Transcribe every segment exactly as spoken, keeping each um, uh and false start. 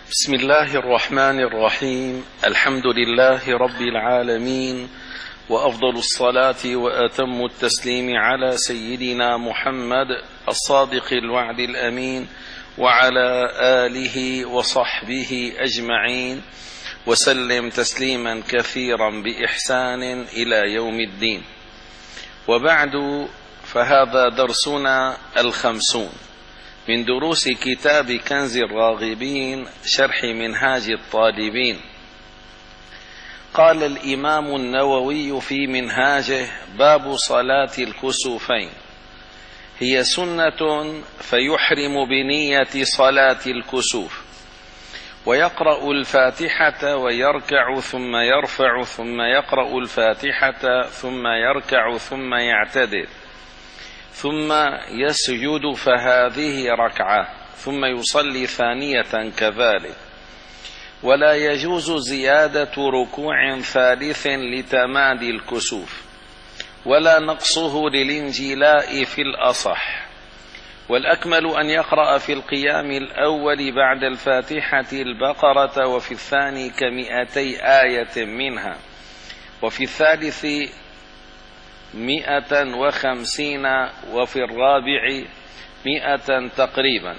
بسم الله الرحمن الرحيم. الحمد لله رب العالمين، وأفضل الصلاة وأتم التسليم على سيدنا محمد الصادق الوعد الأمين، وعلى آله وصحبه أجمعين، وسلم تسليما كثيرا بإحسان إلى يوم الدين. وبعد، فهذا درسنا الخمسون من دروس كتاب كنز الراغبين شرح منهاج الطالبين. قال الإمام النووي في منهاجه: باب صلاة الكسوفين، هي سنة فيحرم بنية صلاة الكسوف، ويقرأ الفاتحة ويركع ثم يرفع ثم يقرأ الفاتحة ثم يركع ثم يعتدل ثم يسجد، فهذه ركعة، ثم يصلي ثانية كذلك. ولا يجوز زيادة ركوع ثالث لتمادي الكسوف، ولا نقصه للانجلاء في الأصح. والأكمل أن يقرأ في القيام الأول بعد الفاتحة البقرة، وفي الثاني كمئتي آية منها، وفي الثالث مئة وخمسين، وفي الرابع مئة تقريبا.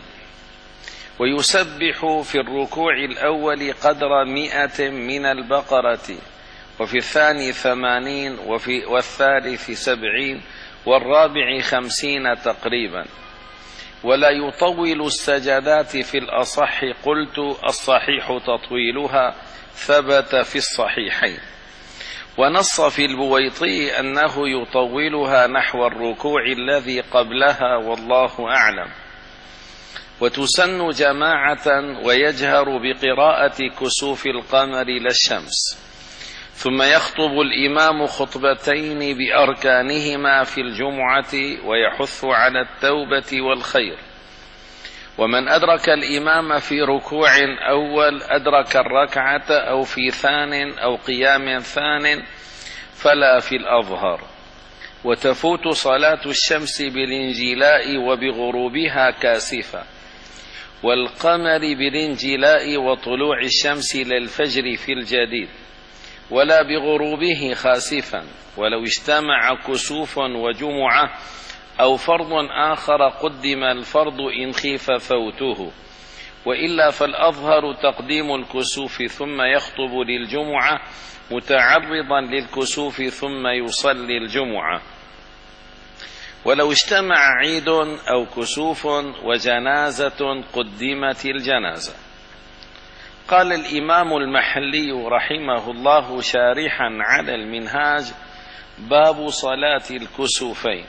ويسبح في الركوع الأول قدر مئة من البقرة، وفي الثاني ثمانين، وفي والثالث سبعين، والرابع خمسين تقريبا. ولا يطول السجدات في الأصح، قلت الصحيح تطويلها، ثبت في الصحيحين. ونص في البويطي أنه يطولها نحو الركوع الذي قبلها، والله أعلم. وتسن جماعة، ويجهر بقراءة كسوف القمر لا الشمس، ثم يخطب الإمام خطبتين بأركانهما في الجمعة، ويحث على التوبة والخير. ومن أدرك الإمام في ركوع أول أدرك الركعة، أو في ثان أو قيام ثان، فلا في الأظهر. وتفوت صلاة الشمس بالانجلاء وبغروبها كاسفة، والقمر بالانجلاء وطلوع الشمس للفجر في الجديد، ولا بغروبه خاسفا. ولو اجتمع كسوف وجمعة أو فرض آخر قدم الفرض إن خيف فوته، وإلا فالأظهر تقديم الكسوف ثم يخطب للجمعة متعرضا للكسوف ثم يصلي الجمعة. ولو اجتمع عيد أو كسوف وجنازة قدمت الجنازة. قال الإمام المحلي رحمه الله شارحا على المنهاج: باب صلاة الكسوفين،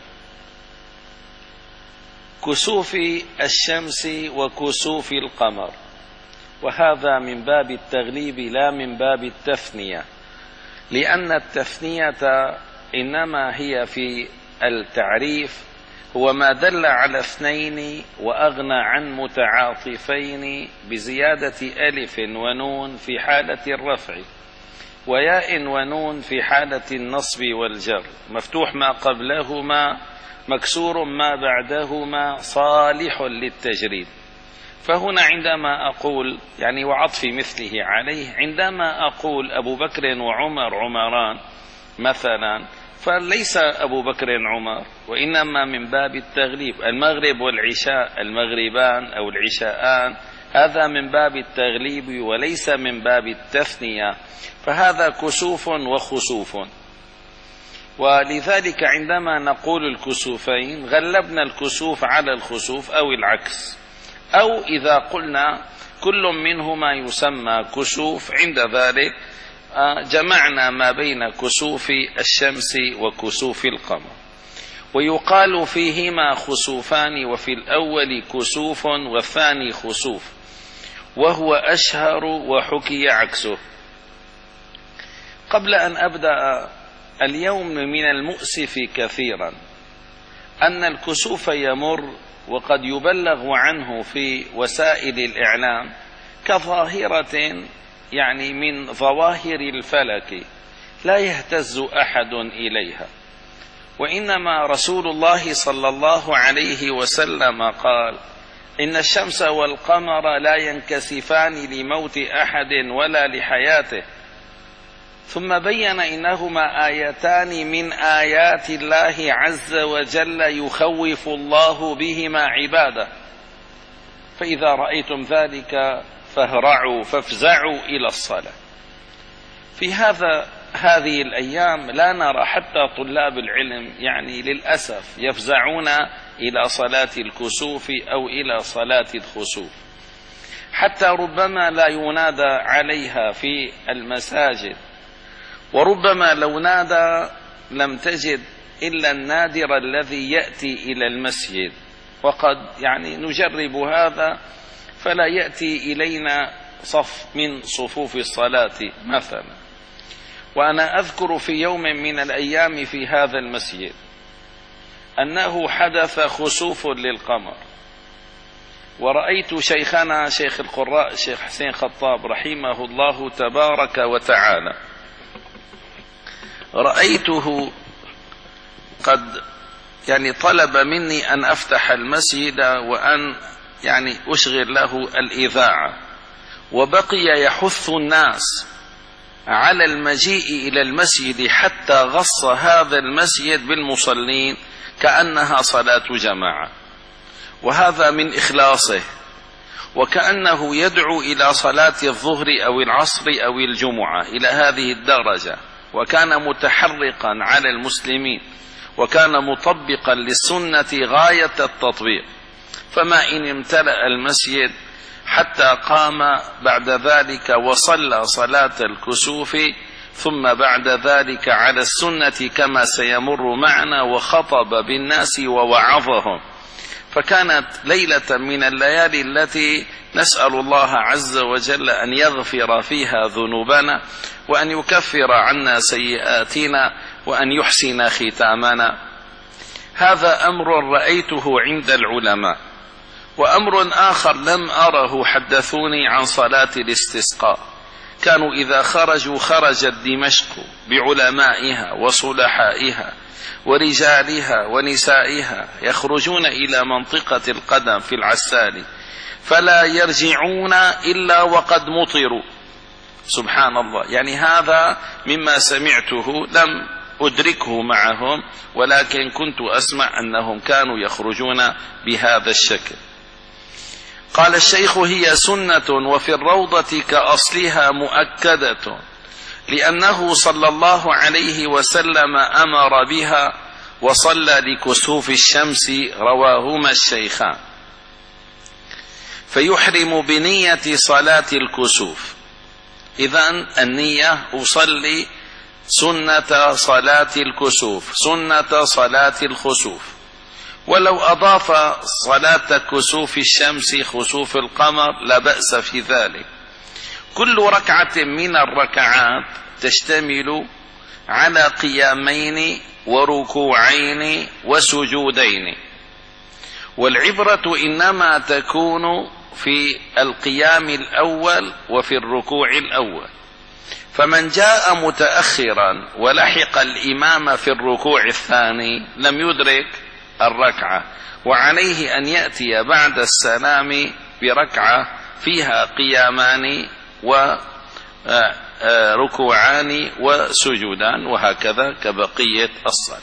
كسوف الشمس وكسوف القمر. وهذا من باب التغليب لا من باب التثنية، لأن التثنية إنما هي في التعريف، هو ما دل على اثنين وأغنى عن متعاطفين بزيادة ألف ونون في حالة الرفع، وياء ونون في حالة النصب والجر، مفتوح ما قبلهما، مكسور ما بعدهما، صالح للتجريد. فهنا عندما أقول يعني وعطف مثله عليه، عندما أقول أبو بكر وعمر عمران مثلا، فليس أبو بكر عمر، وإنما من باب التغليب. المغرب والعشاء المغربان أو العشاءان، هذا من باب التغليب وليس من باب التثنية، فهذا كسوف وخسوف. ولذلك عندما نقول الكسوفين غلبنا الكسوف على الخسوف أو العكس، أو إذا قلنا كل منهما يسمى كسوف، عند ذلك جمعنا ما بين كسوف الشمس وكسوف القمر. ويقال فيهما خسوفان، وفي الأول كسوف والثاني خسوف، وهو أشهر وحكي عكسه. قبل أن أبدأ، اليوم من المؤسف كثيرا أن الكسوف يمر وقد يبلغ عنه في وسائل الإعلام كظاهرة، يعني من ظواهر الفلك لا يهتز أحد إليها. وإنما رسول الله صلى الله عليه وسلم قال: إن الشمس والقمر لا ينكسفان لموت أحد ولا لحياته. ثم بين إنهما آيتان من آيات الله عز وجل يخوف الله بهما عباده، فإذا رأيتم ذلك فاهرعوا فافزعوا إلى الصلاة. في هذا هذه الأيام لا نرى حتى طلاب العلم يعني للأسف يفزعون إلى صلاة الكسوف أو إلى صلاة الخسوف، حتى ربما لا ينادى عليها في المساجد، وربما لو نادى لم تجد إلا النادر الذي يأتي إلى المسجد، وقد يعني نجرب هذا فلا يأتي إلينا صف من صفوف الصلاة مثلا. وأنا أذكر في يوم من الأيام في هذا المسجد أنه حدث خسوف للقمر، ورأيت شيخنا شيخ القراء شيخ حسين خطاب رحمه الله تبارك وتعالى، رأيته قد يعني طلب مني أن أفتح المسجد وأن يعني أشغل له الإذاعة، وبقي يحث الناس على المجيء إلى المسجد حتى غص هذا المسجد بالمصلين كأنها صلاة جماعة، وهذا من إخلاصه، وكأنه يدعو إلى صلاة الظهر أو العصر أو الجمعة إلى هذه الدرجة، وكان متحرقا على المسلمين، وكان مطبقا للسنة غاية التطبيق. فما إن امتلأ المسجد حتى قام بعد ذلك وصلى صلاة الكسوف، ثم بعد ذلك على السنة كما سيمر معنا وخطب بالناس ووعظهم. فكانت ليلة من الليالي التي نسأل الله عز وجل أن يغفر فيها ذنوبنا، وأن يكفر عنا سيئاتنا، وأن يحسن ختامنا. هذا أمر رأيته عند العلماء. وأمر آخر لم أره حدثوني عن صلاة الاستسقاء، كانوا إذا خرجوا خرجت دمشق بعلمائها وصلحائها ورجالها ونسائها، يخرجون إلى منطقة القدم في العسال، فلا يرجعون إلا وقد مطروا. سبحان الله، يعني هذا مما سمعته لم أدركه معهم، ولكن كنت أسمع أنهم كانوا يخرجون بهذا الشكل. قال الشيخ: هي سنة وفي الروضة كأصلها مؤكدة، لأنه صلى الله عليه وسلم أمر بها وصلى لكسوف الشمس، رواهما الشيخان. فيحرم بنية صلاة الكسوف. إذن النية أصلي سنة صلاة الكسوف، سنة صلاة الخسوف. ولو أضاف صلاة كسوف الشمس خسوف القمر لا بأس في ذلك. كل ركعة من الركعات تشتمل على قيامين وركوعين وسجودين، والعبرة إنما تكون في القيام الأول وفي الركوع الأول. فمن جاء متأخرا ولحق الإمام في الركوع الثاني لم يدرك الركعة، وعليه أن يأتي بعد السلام بركعة فيها قيامان وركوعان وسجودان، وهكذا كبقية الصلاة.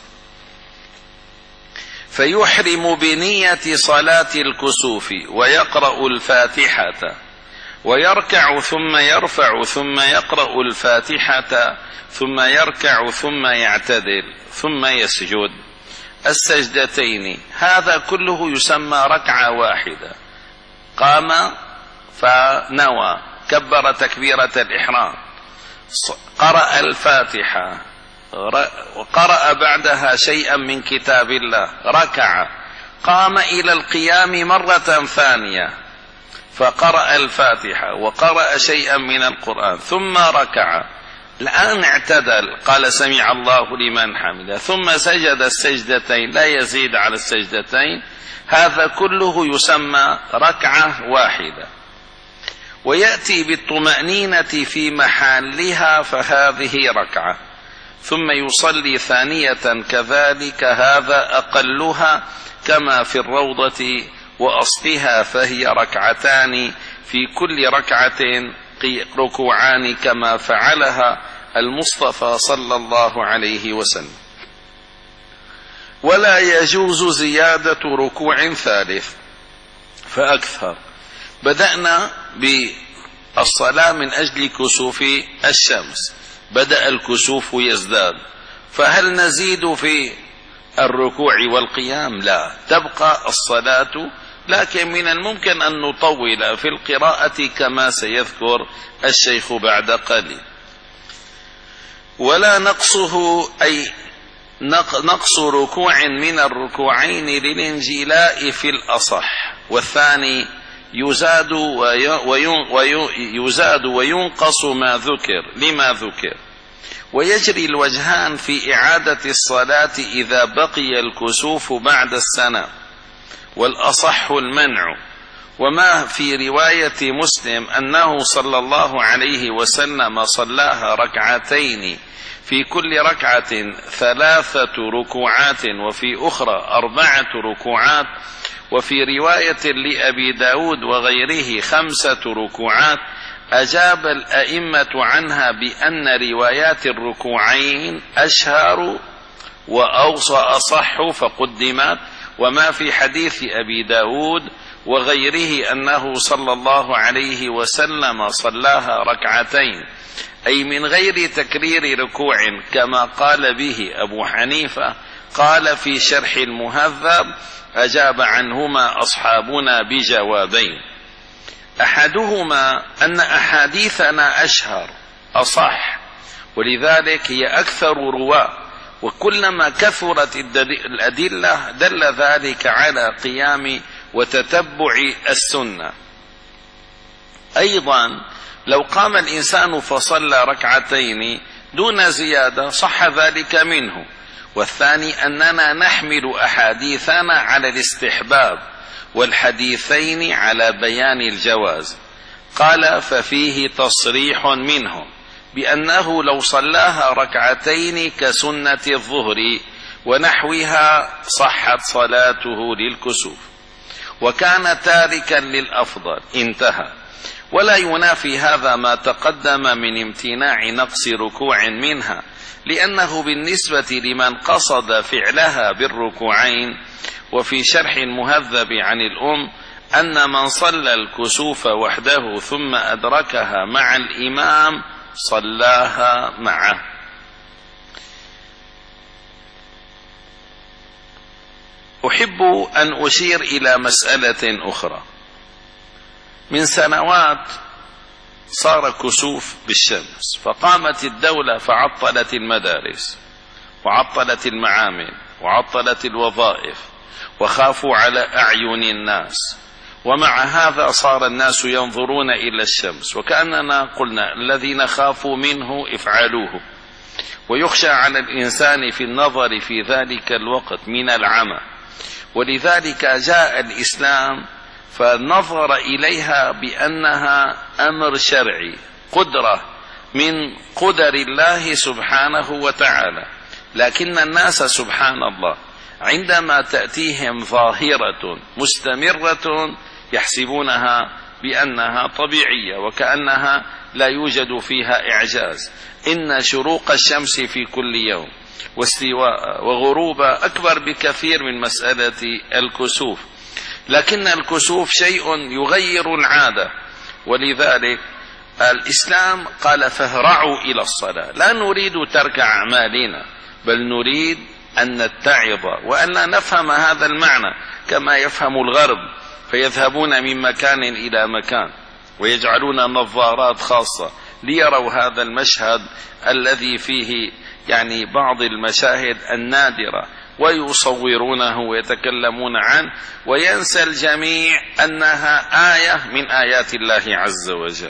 فيحرم بنية صلاة الكسوف ويقرأ الفاتحة، ويركع ثم يرفع ثم يقرأ الفاتحة ثم يركع ثم يعتدل ثم يسجد السجدتين. هذا كله يسمى ركعة واحدة. قام فنوى، كبر تكبيرة الإحرام، قرأ الفاتحة، وقرأ بعدها شيئا من كتاب الله، ركع، قام إلى القيام مرة ثانية فقرأ الفاتحة وقرأ شيئا من القرآن ثم ركع، الآن اعتدل، قال سمع الله لمن حمده، ثم سجد السجدتين، لا يزيد على السجدتين. هذا كله يسمى ركعة واحدة. ويأتي بالطمأنينة في محلها، فهذه ركعة، ثم يصلي ثانية كذلك، هذا أقلها كما في الروضة وأصلها فهي ركعتان في كل ركعة ركوعان كما فعلها المصطفى صلى الله عليه وسلم. ولا يجوز زيادة ركوع ثالث فأكثر. بدأنا بالصلاة من أجل كسوف الشمس، بدأ الكسوف يزداد، فهل نزيد في الركوع والقيام؟ لا، تبقى الصلاة، لكن من الممكن أن نطول في القراءة كما سيذكر الشيخ بعد قليل. ولا نقصه أي نقص ركوع من الركوعين للانجلاء في الأصح، والثاني يزاد ويزاد وينقص ما ذكر لما ذكر. ويجري الوجهان في إعادة الصلاة إذا بقي الكسوف بعد السنة، والأصح المنع. وما في رواية مسلم أنه صلى الله عليه وسلم صلاها ركعتين في كل ركعة ثلاثة ركوعات وفي أخرى أربعة ركوعات، وفي رواية لأبي داود وغيره خمسة ركوعات، أجاب الأئمة عنها بأن روايات الركوعين أشهر وأوصى أصح فقدمت. وما في حديث أبي داود وغيره أنه صلى الله عليه وسلم صلاها ركعتين، أي من غير تكرير ركوع كما قال به أبو حنيفة، قال في شرح المهذب أجاب عنهما أصحابنا بجوابين. أحدهما أن أحاديثنا أشهر أصح، ولذلك هي أكثر رواة، وكلما كثرت الأدلة دل ذلك على قيام وتتبع السنة. أيضا لو قام الإنسان فصلى ركعتين دون زيادة صح ذلك منه. والثاني أننا نحمل أحاديثنا على الاستحباب والحديثين على بيان الجواز. قال ففيه تصريح منهم بأنه لو صلاها ركعتين كسنة الظهر ونحوها صحت صلاته للكسوف، وكان تاركا للأفضل، انتهى. ولا ينافي هذا ما تقدم من امتناع نقص ركوع منها، لأنه بالنسبة لمن قصد فعلها بالركوعين. وفي شرح المهذب عن الأم أن من صلى الكسوف وحده ثم أدركها مع الإمام صلاها معه. أحب أن أشير إلى مسألة أخرى. من سنوات صار كسوف بالشمس، فقامت الدولة فعطلت المدارس وعطلت المعامل وعطلت الوظائف وخافوا على أعين الناس، ومع هذا صار الناس ينظرون إلى الشمس، وكأننا قلنا الذي نخاف منه افعلوه. ويخشى على الإنسان في النظر في ذلك الوقت من العمى، ولذلك جاء الإسلام فنظر إليها بأنها أمر شرعي، قدرة من قدر الله سبحانه وتعالى. لكن الناس سبحان الله عندما تأتيهم ظاهرة مستمرة يحسبونها بأنها طبيعية وكأنها لا يوجد فيها إعجاز. إن شروق الشمس في كل يوم واستواء وغروب أكبر بكثير من مسألة الكسوف، لكن الكسوف شيء يغير العادة. ولذلك الإسلام قال فاهرعوا إلى الصلاة، لا نريد ترك أعمالنا، بل نريد أن نتعظ وأن لا نفهم هذا المعنى كما يفهم الغرب، فيذهبون من مكان إلى مكان ويجعلون نظارات خاصة ليروا هذا المشهد الذي فيه يعني بعض المشاهد النادرة، ويصورونه ويتكلمون عنه، وينسى الجميع أنها آية من آيات الله عز وجل.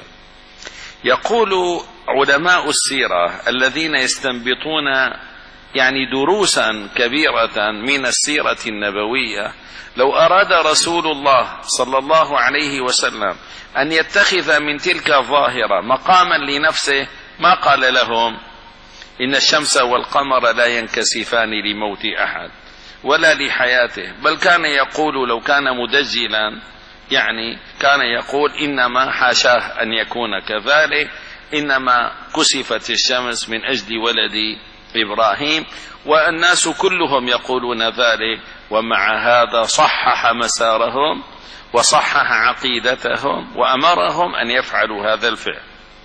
يقول علماء السيرة الذين يستنبطون يعني دروسا كبيرة من السيرة النبوية، لو أراد رسول الله صلى الله عليه وسلم أن يتخذ من تلك الظاهرة مقاما لنفسه ما قال لهم إن الشمس والقمر لا ينكسفان لموت أحد، ولا لحياته، بل كان يقول لو كان مدجلا يعني كان يقول إنما حاشاه أن يكون كذلك، إنما كسفت الشمس من أجل ولد إبراهيم، والناس كلهم يقولون ذلك، ومع هذا صحح مسارهم وصحح عقيدتهم وأمرهم أن يفعلوا هذا الفعل.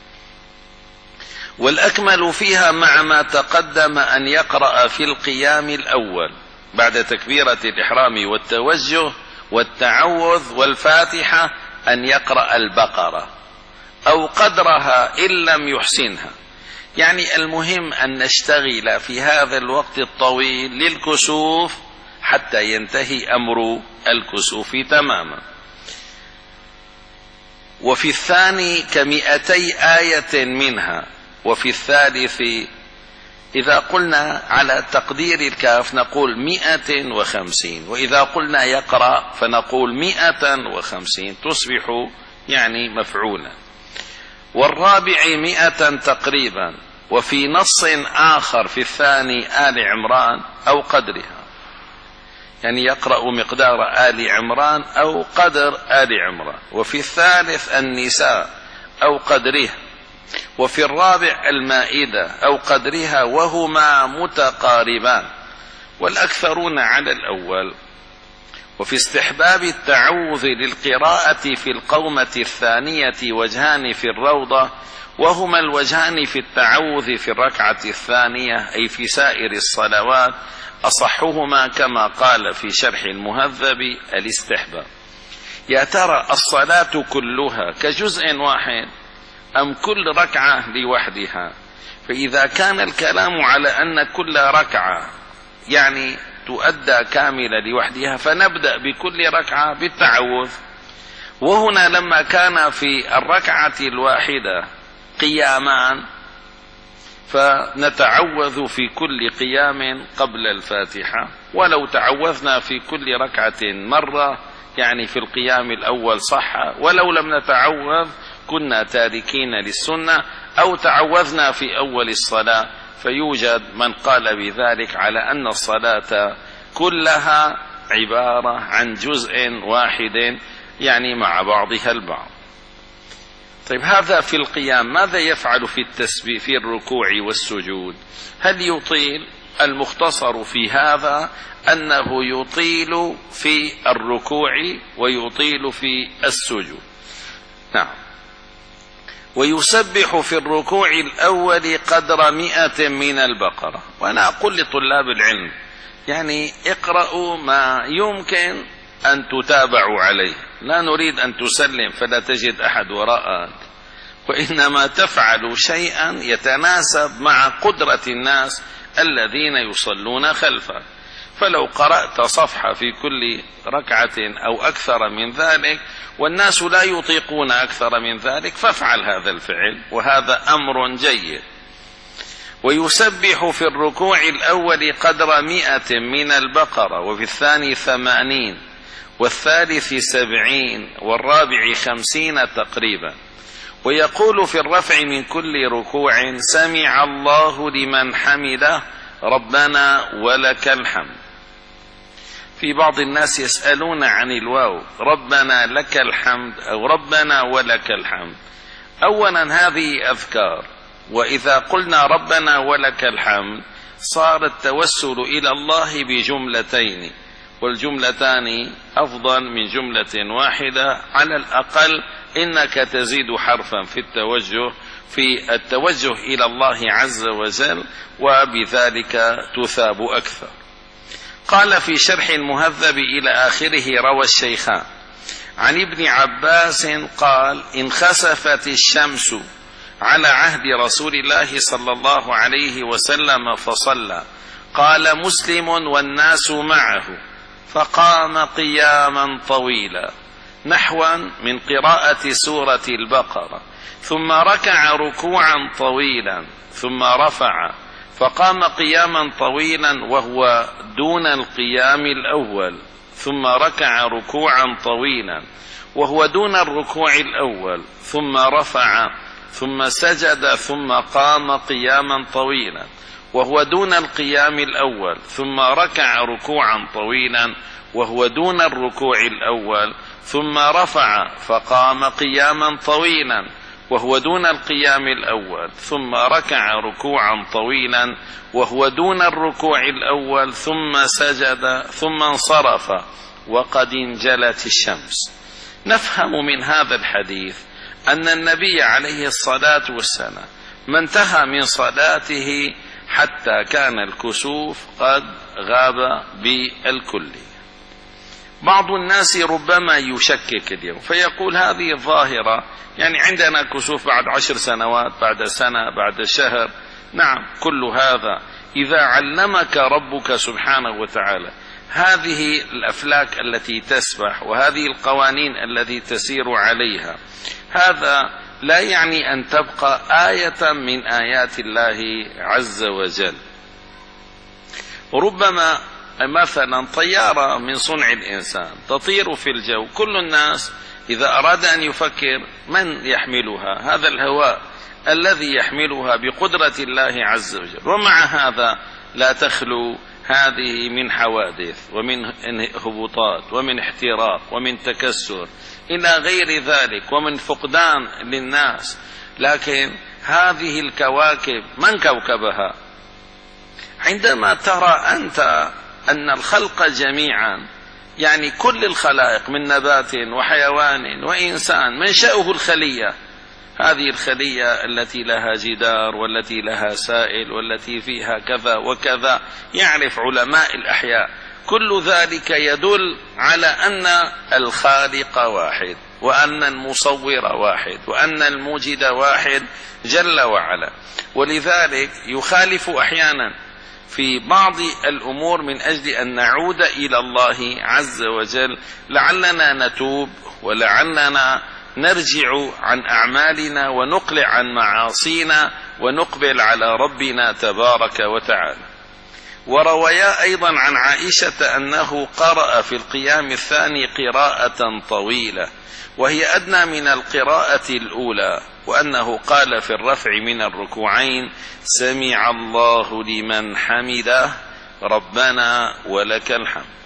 والأكمل فيها مع ما تقدم أن يقرأ في القيام الأول بعد تكبيرة الإحرام والتوجه والتعوذ والفاتحة أن يقرأ البقرة أو قدرها إن لم يحسنها. يعني المهم أن نشتغل في هذا الوقت الطويل للكسوف حتى ينتهي أمر الكسوف تماما. وفي الثاني كمئتي آية منها، وفي الثالث إذا قلنا على تقدير الكاف نقول مئة وخمسين، وإذا قلنا يقرأ فنقول مئة وخمسين، تصبح يعني مفعولا. والرابع مئة تقريبا. وفي نص آخر في الثاني آل عمران أو قدرها، يعني يقرأ مقدار آل عمران أو قدر آل عمران. وفي الثالث النساء أو قدرها. وفي الرابع المائدة أو قدرها، وهما متقاربان والأكثرون على الأول. وفي استحباب التعوذ للقراءة في القومة الثانية وجهان في الروضة، وهما الوجهان في التعوذ في الركعة الثانية أي في سائر الصلوات، أصحهما كما قال في شرح المهذب الاستحباب. يا ترى الصلاة كلها كجزء واحد أم كل ركعة لوحدها؟ فإذا كان الكلام على أن كل ركعة يعني تؤدى كاملة لوحدها فنبدأ بكل ركعة بالتعوذ. وهنا لما كان في الركعة الواحدة قيامان فنتعوذ في كل قيام قبل الفاتحة، ولو تعوذنا في كل ركعة مرة يعني في القيام الأول صح، ولو لم نتعوذ كنا تاركين للسنة، أو تعوذنا في أول الصلاة. فيوجد من قال بذلك على أن الصلاة كلها عبارة عن جزء واحد يعني مع بعضها البعض. طيب هذا في القيام، ماذا يفعل في التسبيح في الركوع والسجود؟ هل يطيل؟ المختصر في هذا أنه يطيل في الركوع ويطيل في السجود. نعم. ويسبح في الركوع الأول قدر مئة من البقرة. وأنا أقول لطلاب العلم يعني اقرأوا ما يمكن أن تتابعوا عليه، لا نريد أن تسلم فلا تجد أحد وراءك، وإنما تفعل شيئا يتناسب مع قدرة الناس الذين يصلون خلفك. فلو قرأت صفحة في كل ركعة أو أكثر من ذلك والناس لا يطيقون أكثر من ذلك فافعل هذا الفعل، وهذا أمر جيد. ويسبح في الركوع الأول قدر مئة من البقرة، وفي الثاني ثمانين، والثالث سبعين، والرابع خمسين تقريبا. ويقول في الرفع من كل ركوع سمع الله لمن حمده ربنا ولك الحمد. في بعض الناس يسألون عن الواو، ربنا لك الحمد أو ربنا ولك الحمد. أولا هذه أذكار، وإذا قلنا ربنا ولك الحمد صار التوسل إلى الله بجملتين، والجملتان أفضل من جملة واحدة على الأقل، إنك تزيد حرفا في التوجه في التوجه إلى الله عز وجل، وبذلك تثاب أكثر. قال في شرح المهذب إلى آخره روى الشيخان عن ابن عباس قال إن خسفت الشمس على عهد رسول الله صلى الله عليه وسلم فصلى، قال مسلم والناس معه، فقام قياما طويلا نحوا من قراءة سورة البقرة، ثم ركع ركوعا طويلا، ثم رفع فقام قياما طويلا وهو دون القيام الأول، ثم ركع ركوعا طويلا وهو دون الركوع الأول، ثم رفع ثم سجد ثم قام قياما طويلا وهو دون القيام الأول، ثم ركع ركوعا طويلا وهو دون الركوع الأول، ثم رفع فقام قياما طويلا وهو دون القيام الأول، ثم ركع ركوعا طويلا وهو دون الركوع الأول، ثم سجد ثم انصرف وقد انجلت الشمس. نفهم من هذا الحديث أن النبي عليه الصلاة والسلام ما انتهى من صلاته حتى كان الكسوف قد غاب بالكلية. بعض الناس ربما يشكك اليوم فيقول هذه الظاهرة، يعني عندنا كسوف بعد عشر سنوات، بعد سنة، بعد شهر. نعم، كل هذا إذا علمك ربك سبحانه وتعالى هذه الأفلاك التي تسبح وهذه القوانين التي تسير عليها، هذا لا يعني أن تبقى آية من آيات الله عز وجل. ربما مثلا طيارة من صنع الإنسان تطير في الجو، كل الناس إذا أراد أن يفكر من يحملها؟ هذا الهواء الذي يحملها بقدرة الله عز وجل. ومع هذا لا تخلو هذه من حوادث ومن هبوطات ومن احتراق ومن تكسر إلى غير ذلك ومن فقدان للناس. لكن هذه الكواكب من كوكبها؟ عندما ترى أنت أن الخلق جميعا، يعني كل الخلائق من نبات وحيوان وإنسان، منشأه الخلية، هذه الخلية التي لها جدار والتي لها سائل والتي فيها كذا وكذا، يعرف علماء الأحياء كل ذلك يدل على أن الخالق واحد، وأن المصور واحد، وأن الموجد واحد جل وعلا. ولذلك يخالف أحيانا في بعض الأمور من أجل أن نعود إلى الله عز وجل، لعلنا نتوب ولعلنا نرجع عن أعمالنا ونقلع عن معاصينا ونقبل على ربنا تبارك وتعالى. ورويا أيضا عن عائشة أنه قرأ في القيام الثاني قراءة طويلة وهي أدنى من القراءة الأولى، وأنه قال في الرفع من الركوعين: سمع الله لمن حمده ربنا ولك الحمد.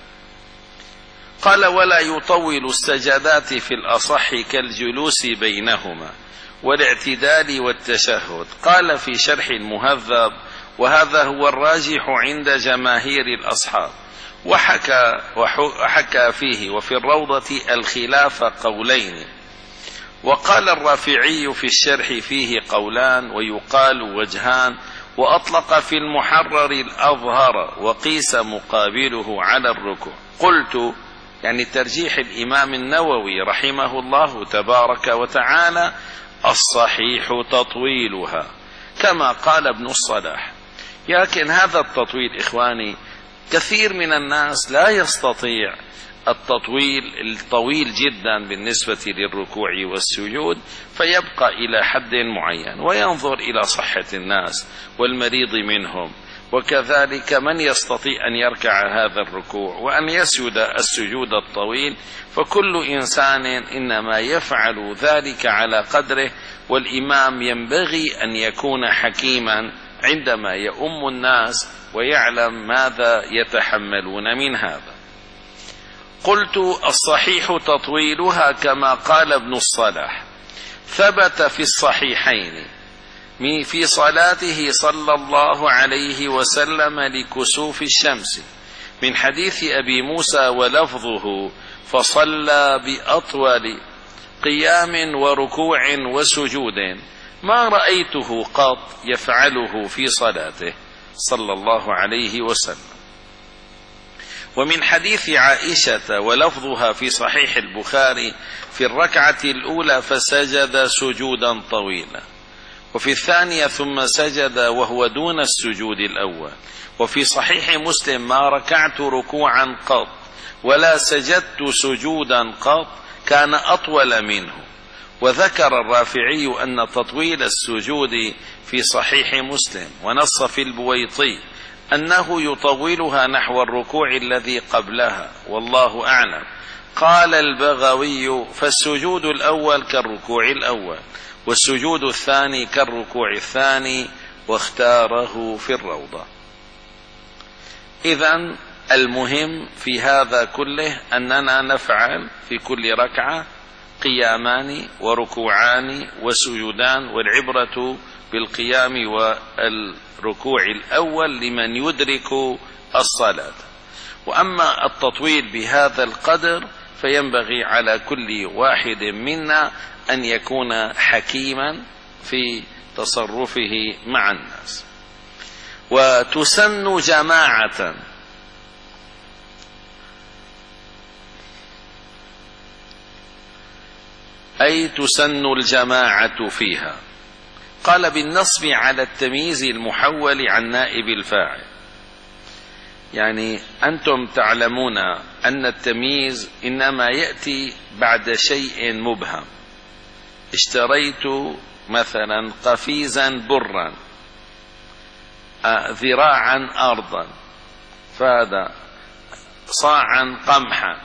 قال: ولا يطول السجدات في الأصح كالجلوس بينهما والاعتدال والتشهد. قال في شرح المهذب: وهذا هو الراجح عند جماهير الأصحاب، وحكى, وحكى فيه وفي الروضة الخلاف قولين، وقال الرافعي في الشرح فيه قولان ويقال وجهان، وأطلق في المحرر الأظهر وقيس مقابله على الركوع. قلت يعني ترجيح الإمام النووي رحمه الله تبارك وتعالى: الصحيح تطويلها كما قال ابن الصلاح. لكن هذا التطويل إخواني كثير من الناس لا يستطيع التطويل الطويل جدا بالنسبة للركوع والسجود، فيبقى إلى حد معين وينظر إلى صحة الناس والمريض منهم، وكذلك من يستطيع أن يركع هذا الركوع وأن يسجد السجود الطويل، فكل إنسان إنما يفعل ذلك على قدره. والإمام ينبغي أن يكون حكيما عندما يؤم الناس ويعلم ماذا يتحملون من هذا. قلت: الصحيح تطويلها كما قال ابن الصلاح. ثبت في الصحيحين في صلاته صلى الله عليه وسلم لكسوف الشمس من حديث أبي موسى ولفظه: فصلى بأطول قيام وركوع وسجود ما رأيته قط يفعله في صلاته صلى الله عليه وسلم. ومن حديث عائشة ولفظها في صحيح البخاري: في الركعة الأولى فسجد سجودا طويلا، وفي الثانية ثم سجد وهو دون السجود الأول. وفي صحيح مسلم: ما ركعت ركوعا قط ولا سجدت سجودا قط كان أطول منه. وذكر الرافعي أن تطويل السجود في صحيح مسلم، ونص في البويطي أنه يطولها نحو الركوع الذي قبلها، والله أعلم. قال البغوي: فالسجود الأول كالركوع الأول، والسجود الثاني كالركوع الثاني، واختاره في الروضة. إذن المهم في هذا كله أننا نفعل في كل ركعة قيامان وركوعان وسجودان، والعبرة بالقيام والركوع الأول لمن يدرك الصلاة. وأما التطويل بهذا القدر فينبغي على كل واحد منا أن يكون حكيما في تصرفه مع الناس. وتسن جماعة، أي تسن الجماعة فيها. قال بالنصب على التمييز المحول عن نائب الفاعل، يعني أنتم تعلمون أن التمييز إنما يأتي بعد شيء مبهم. اشتريت مثلا قفيزا برا، ذراعا أرضا، فهذا صاعا قمحا،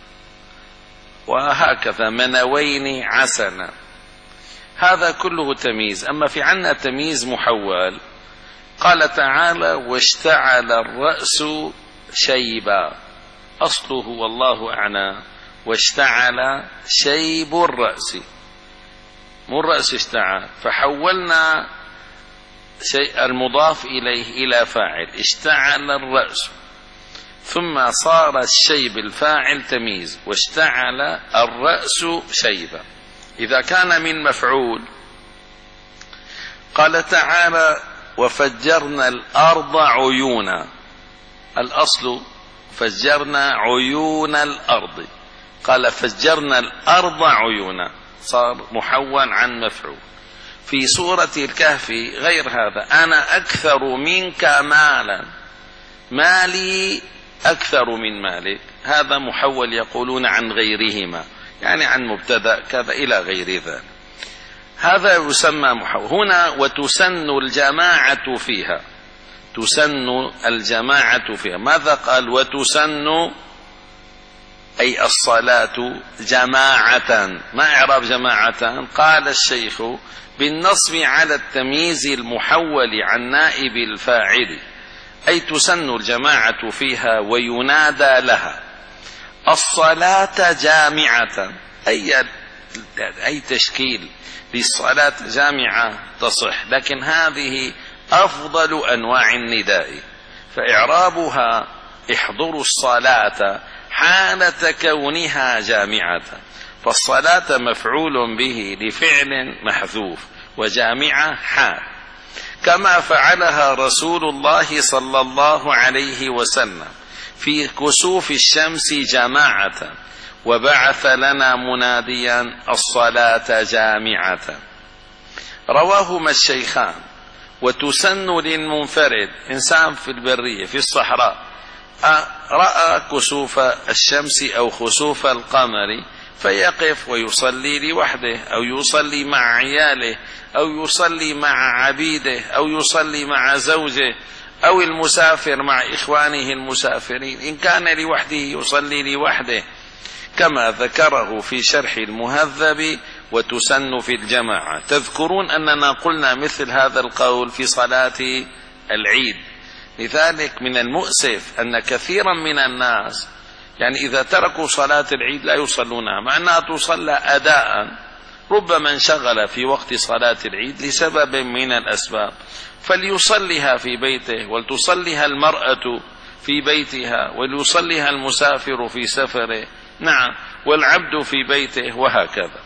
وهكذا منوين عسلا، هذا كله تمييز. أما في عنا تمييز محول، قال تعالى واشتعل الرأس شيبا، أصله والله أعلم واشتعل شيب الرأس، مو الرأس اشتعل، فحولنا شيء المضاف إليه إلى فاعل، اشتعل الرأس، ثم صار الشيب الفاعل تمييز، واشتعل الرأس شيبا. إذا كان من مفعول قال تعالى وفجرنا الأرض عيونا، الأصل فجرنا عيون الأرض، قال فجرنا الأرض عيونا، صار محول عن مفعول. في سورة الكهف غير هذا، أنا أكثر منك مالا، مالي أكثر من مالك، هذا محول يقولون عن غيرهما، يعني عن مبتدأ كذا إلى غير ذلك، هذا يسمى محول. هنا وتسن الجماعة فيها، تسن الجماعة فيها، ماذا قال؟ وتسن أي الصلاة جماعة. ما إعراب جماعة؟ قال الشيخ بالنصب على التمييز المحول عن نائب الفاعل، أي تسن الجماعة فيها وينادى لها الصلاة جامعة، أي أي تشكيل للصلاة جامعة تصح، لكن هذه أفضل أنواع النداء، فإعرابها احضروا الصلاة حالة كونها جامعة، فالصلاة مفعول به لفعل محذوف، وجامعة حال، كما فعلها رسول الله صلى الله عليه وسلم في كسوف الشمس جماعة، وبعث لنا مناديا الصلاة جامعة. رواهما الشيخان. وتسن للمنفرد، إنسان في البرية في الصحراء رأى كسوف الشمس أو خسوف القمر، فيقف ويصلي لوحده، أو يصلي مع عياله، أو يصلي مع عبيده، أو يصلي مع زوجه، أو المسافر مع إخوانه المسافرين، إن كان لوحده يصلي لوحده، كما ذكره في شرح المهذب وتسن في الجماعة. تذكرون أننا قلنا مثل هذا القول في صلاة العيد، لذلك من المؤسف أن كثيرا من الناس يعني إذا تركوا صلاة العيد لا يصلونها، مع أنها تصلى أداء، ربما انشغل في وقت صلاة العيد لسبب من الأسباب، فليصليها في بيته، ولتصليها المرأة في بيتها، وليصليها المسافر في سفره، نعم، والعبد في بيته، وهكذا.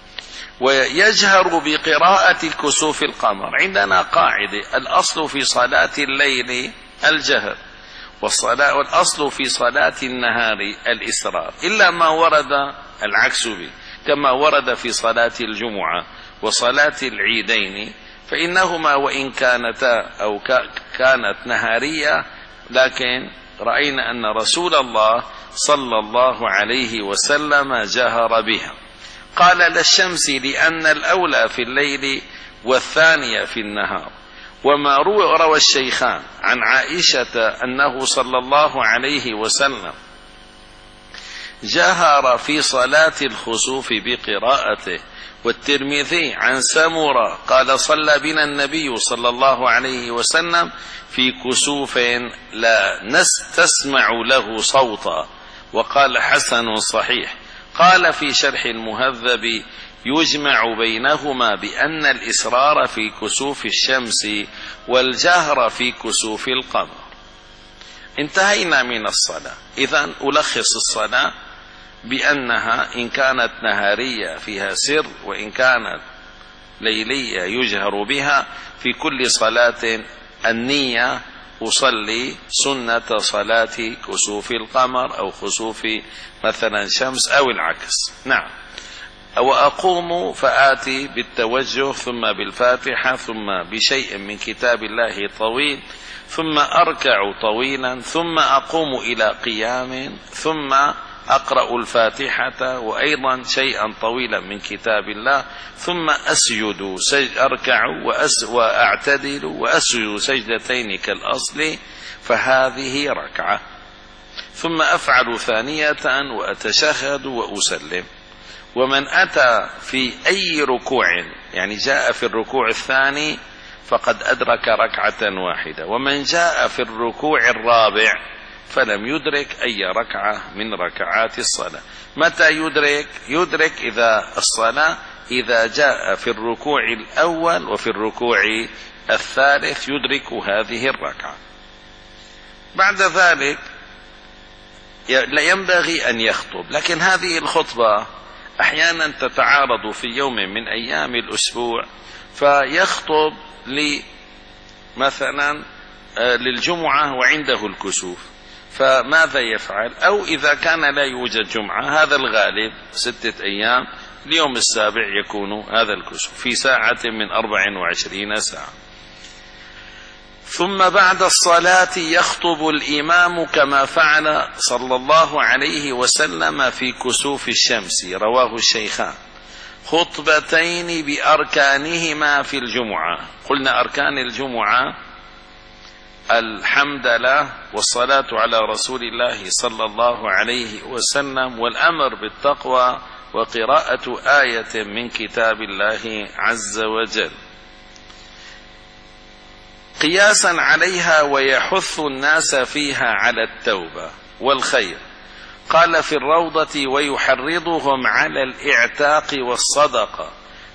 ويجهر بقراءة كسوف القمر. عندنا قاعدة، الأصل في صلاة الليل الجهر، والصلاة والأصل في صلاة النهار الإسرار، إلا ما ورد العكس به، كما ورد في صلاة الجمعة وصلاة العيدين، فإنهما وإن كانتا أو كانت نهارية، لكن رأينا أن رسول الله صلى الله عليه وسلم جهر بها. قال للشمس لأن الأولى في الليل والثانية في النهار. وما روى الشيخان عن عائشة أنه صلى الله عليه وسلم جهر في صلاة الخسوف بقراءته، والترمذي عن سمرة قال صلى بنا النبي صلى الله عليه وسلم في كسوف لا تسمع له صوتا، وقال حسن صحيح. قال في شرح المهذب يجمع بينهما بأن الإسرار في كسوف الشمس والجهر في كسوف القمر. انتهينا من الصلاة. إذن ألخص الصلاة بأنها إن كانت نهارية فيها سر، وإن كانت ليلية يجهر بها. في كل صلاة النية أصلي سنة صلاة كسوف القمر أو خسوف مثلا شمس أو العكس. نعم. وأقوم فآتي بالتوجه ثم بالفاتحة ثم بشيء من كتاب الله طويل، ثم أركع طويلا، ثم أقوم إلى قيام، ثم أقرأ الفاتحة وأيضا شيئا طويلا من كتاب الله، ثم أسجد سج أركع وأس وأعتدل وأسجد سجدتين كالأصل، فهذه ركعة. ثم أفعل ثانية وأتشهد وأسلم. ومن أتى في أي ركوع، يعني جاء في الركوع الثاني، فقد أدرك ركعة واحدة. ومن جاء في الركوع الرابع فلم يدرك أي ركعة من ركعات الصلاة. متى يدرك؟ يدرك إذا الصلاة إذا جاء في الركوع الأول وفي الركوع الثالث يدرك هذه الركعة. بعد ذلك لا ينبغي أن يخطب، لكن هذه الخطبة أحيانا تتعارض في يوم من أيام الأسبوع، فيخطب لي مثلا للجمعة وعنده الكسوف، فماذا يفعل؟ أو إذا كان لا يوجد جمعة، هذا الغالب ستة أيام، اليوم السابع يكون هذا الكسوف في ساعة من أربع وعشرين ساعة. ثم بعد الصلاة يخطب الإمام كما فعل صلى الله عليه وسلم في كسوف الشمس، رواه الشيخان، خطبتين بأركانهما في الجمعة. قلنا أركان الجمعة الحمد لله والصلاة على رسول الله صلى الله عليه وسلم، والأمر بالتقوى، وقراءة آية من كتاب الله عز وجل، قياسا عليها ويحث الناس فيها على التوبة والخير. قال في الروضة: ويحرضهم على الاعتاق والصدقة،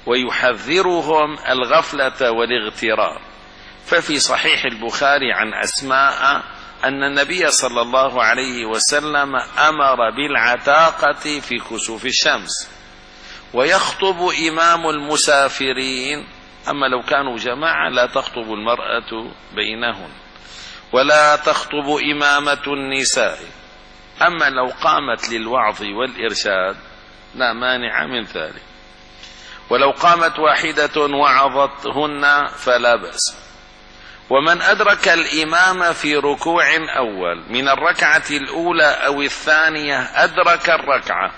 ويحذرهم الغفلة والاغترار. ففي صحيح البخاري عن أسماء أن النبي صلى الله عليه وسلم أمر بالعتاقة في كسوف الشمس. ويخطب إمام المسافرين، أما لو كانوا جماعة لا تخطب المرأة بينهم، ولا تخطب إمامة النساء. أما لو قامت للوعظ والإرشاد لا مانع من ذلك، ولو قامت واحدة وعظتهن فلا بأس. ومن أدرك الإمام في ركوع أول من الركعة الأولى أو الثانية أدرك الركعة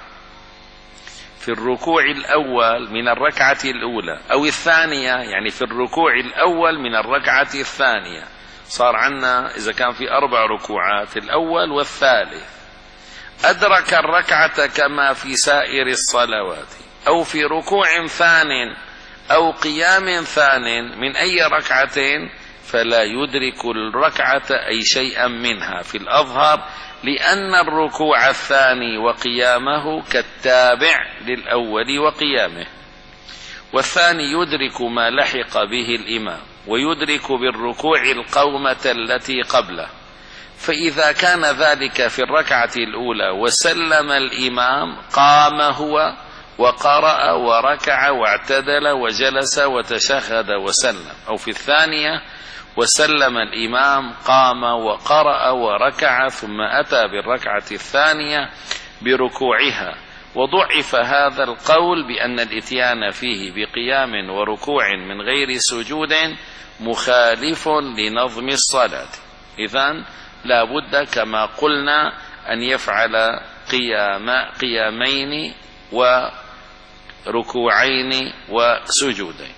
في الركوع الأول من الركعة الأولى أو الثانية، يعني في الركوع الأول من الركعة الثانية. صار عنا إذا كان في أربع ركوعات، الأول والثالث، أدرك الركعة كما في سائر الصلوات. أو في ركوع ثان أو قيام ثان من أي ركعتين فلا يدرك الركعة أي شيئا منها في الأظهر، لأن الركوع الثاني وقيامه كالتابع للأول وقيامه. والثاني يدرك ما لحق به الإمام، ويدرك بالركوع القومة التي قبله. فإذا كان ذلك في الركعة الأولى وسلم الإمام قام هو وقرأ وركع واعتدل وجلس وتشهد وسلم. أو في الثانية وسلم الإمام قام وقرأ وركع ثم أتى بالركعة الثانية بركوعها. وضعف هذا القول بأن الإتيان فيه بقيام وركوع من غير سجود مخالف لنظم الصلاة. إذن لا بد كما قلنا أن يفعل قيام قيامين وركوعين وسجودين.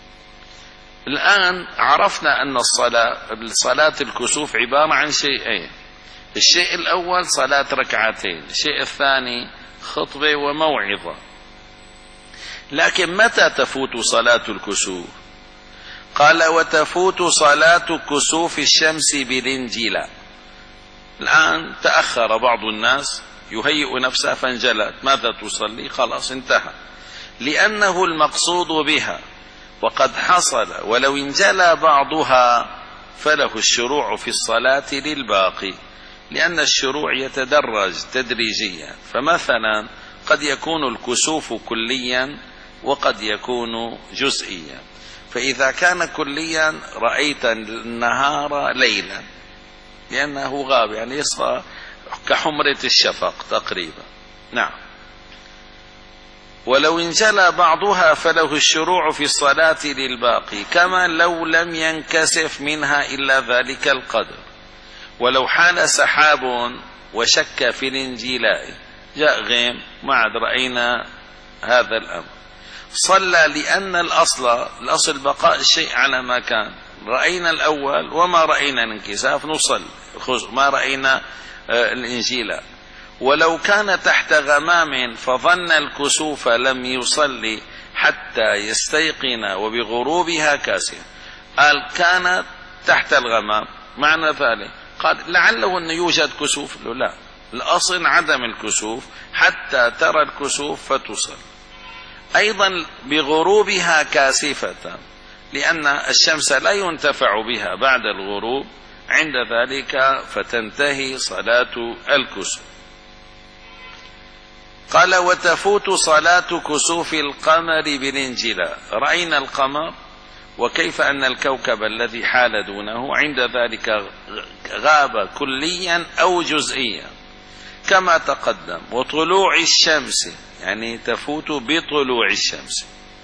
الآن عرفنا أن الصلاة صلاة الكسوف عبارة عن شيئين: الشيء الأول صلاة ركعتين، الشيء الثاني خطبة وموعظة. لكن متى تفوت صلاة الكسوف؟ قال وتفوت صلاة كسوف الشمس بالانجلاء. الآن تأخر بعض الناس يهيئ نفسه فانجلت، ماذا تصلي؟ خلاص انتهى، لأنه المقصود بها وقد حصل. ولو انجلى بعضها فله الشروع في الصلاة للباقي، لأن الشروع يتدرج تدريجيا، فمثلا قد يكون الكسوف كليا وقد يكون جزئيا. فإذا كان كليا رأيت النهار ليلا لأنه غاب، يعني يصفى كحمرة الشفق تقريبا. نعم. ولو انجلى بعضها فله الشروع في الصلاة للباقي، كما لو لم ينكسف منها إلا ذلك القدر. ولو حال سحاب وشك في الانجلاء، جاء غيم ما عاد رأينا هذا الأمر، صلى، لأن الأصل الأصل بقاء الشيء على ما كان. رأينا الأول وما رأينا الانكساف نصلي، ما رأينا الانجلاء. ولو كان تحت غمام فظن الكسوف لم يصلي حتى يستيقن وبغروبها كاسيا. قال كانت تحت الغمام، معنى ذلك قال لعله أن يوجد كسوف، لا، الأصل عدم الكسوف حتى ترى الكسوف فتصل. أيضا بغروبها كاسفة، لأن الشمس لا ينتفع بها بعد الغروب، عند ذلك فتنتهي صلاة الكسوف. قال وتفوت صلاة كسوف القمر بالانجلاء. رأينا القمر وكيف أن الكوكب الذي حال دونه عند ذلك غاب كليا أو جزئيا كما تقدم. وطلوع الشمس يعني تفوت بطلوع الشمس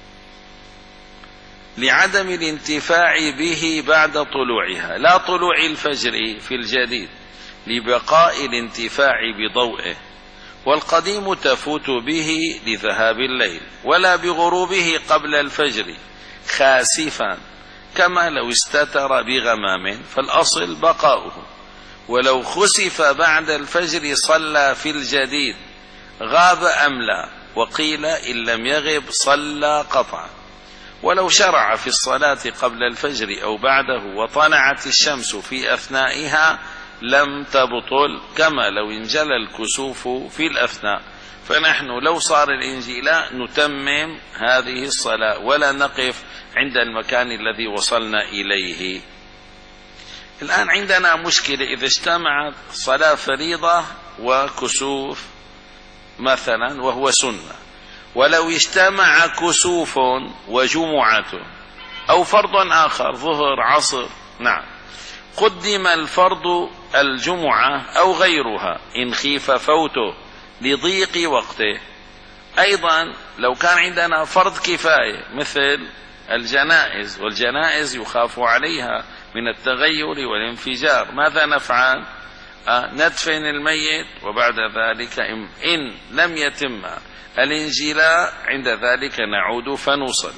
لعدم الانتفاع به بعد طلوعها، لا طلوع الفجر في الجديد لبقاء الانتفاع بضوئه. والقديم تفوت به لذهاب الليل، ولا بغروبه قبل الفجر خاسفا، كما لو استتر بغمام فالأصل بقاؤه. ولو خسف بعد الفجر صلى في الجديد غاب أم لا، وقيل إن لم يغب صلى قطعا. ولو شرع في الصلاة قبل الفجر أو بعده وطلعت الشمس في أثنائها لم تبطل، كما لو انجلى الكسوف في الأثناء. فنحن لو صار الانجلاء نتمم هذه الصلاة ولا نقف عند المكان الذي وصلنا إليه. الآن عندنا مشكلة، إذا اجتمعت صلاة فريضة وكسوف مثلا وهو سنة، ولو اجتمع كسوف وجمعة أو فرض آخر ظهر عصر، نعم، قدم الفرض الجمعة أو غيرها إن خيف فوته لضيق وقته. أيضا لو كان عندنا فرض كفاية مثل الجنائز، والجنائز يخاف عليها من التغير والانفجار، ماذا نفعل؟ آه ندفن الميت، وبعد ذلك إن لم يتم الانجلاء عند ذلك نعود فنصل.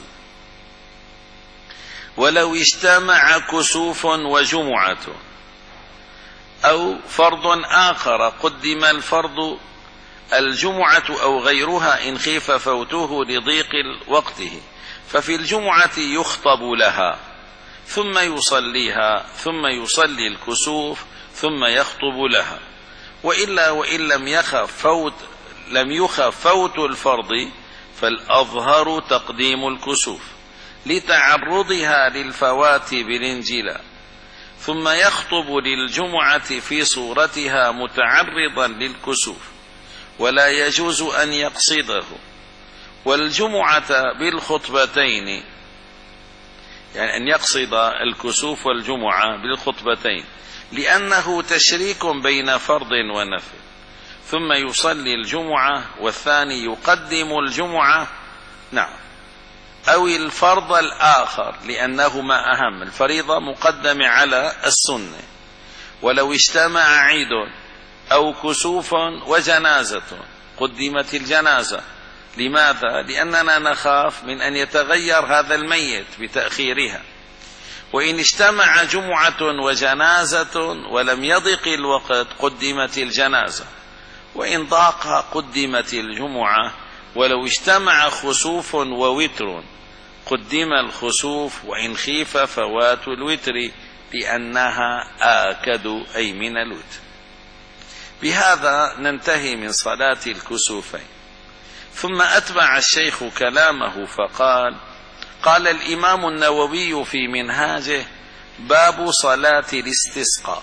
ولو اجتمع كسوف وجمعة أو فرض آخر قدم الفرض الجمعة أو غيرها إن خيف فوته لضيق وقته، ففي الجمعة يخطب لها ثم يصليها ثم يصلي الكسوف ثم يخطب لها. وإلا وإن لم يخف فوت لم يخف فوت الفرض فالأظهر تقديم الكسوف لتعرضها للفوات بالانجلاء، ثم يخطب للجمعة في صورتها متعرضا للكسوف، ولا يجوز أن يقصده. والجمعة بالخطبتين، يعني أن يقصد الكسوف والجمعة بالخطبتين، لأنه تشريك بين فرض ونفل. ثم يصلي الجمعة والثاني يقدم الجمعة، نعم، أو الفرض الآخر، لأنهما أهم، الفريضة مقدمة على السنة. ولو اجتمع عيد أو كسوف وجنازة قدمت الجنازة. لماذا؟ لأننا نخاف من أن يتغير هذا الميت بتأخيرها. وإن اجتمع جمعة وجنازة ولم يضق الوقت قدمت الجنازة، وإن ضاق قدمت الجمعة ولو اجتمع خسوف ووتر قدم الخسوف وإن خيف فوات الوتر لأنها آكد أي من الوتر. بهذا ننتهي من صلاة الكسوفين. ثم أتبع الشيخ كلامه فقال: قال الإمام النووي في منهاجه: باب صلاة الاستسقاء،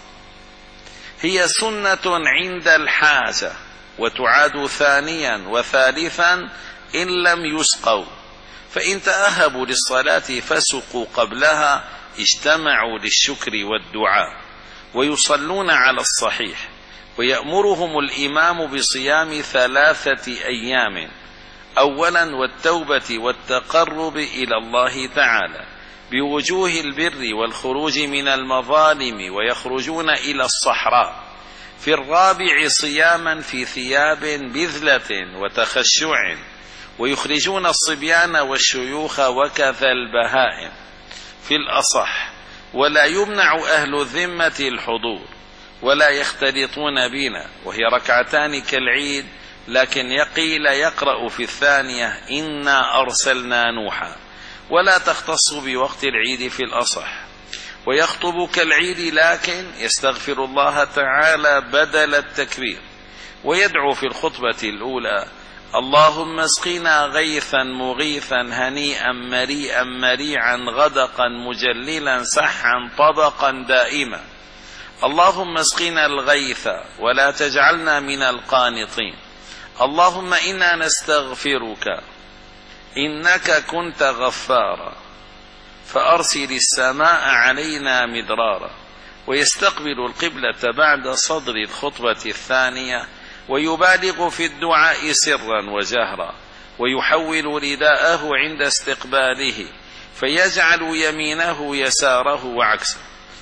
هي سنة عند الحاجة وتعاد ثانيا وثالثا إن لم يسقوا، فإن تأهبوا للصلاة فسقوا قبلها اجتمعوا للشكر والدعاء ويصلون على الصحيح. ويأمرهم الإمام بصيام ثلاثة أيام، أولا والتوبة والتقرب إلى الله تعالى بوجوه البر والخروج من المظالم، ويخرجون إلى الصحراء. في الرابع صياما في ثياب بذلة وتخشع، ويخرجون الصبيان والشيوخ وكذا البهائم في الأصح، ولا يمنع أهل الذمة الحضور ولا يختلطون بنا، وهي ركعتان كالعيد، لكن يقيل يقرأ في الثانية إنا أرسلنا نوحا، ولا تختص بوقت العيد في الأصح. ويخطب كالعيد لكن يستغفر الله تعالى بدل التكبير، ويدعو في الخطبة الأولى: اللهم اسقنا غيثا مغيثا هنيئا مريئا مريعا غدقا مجللا سحا طبقا دائما. اللهم اسقنا الغيث ولا تجعلنا من القانطين. اللهم إنا نستغفرك إنك كنت غفارا فأرسل السماء علينا مدرارا. ويستقبل القبلة بعد صدر الخطبة الثانية، ويبالغ في الدعاء سرا وجهرا، ويحول رداءه عند استقباله فيجعل يمينه يساره وعكسه،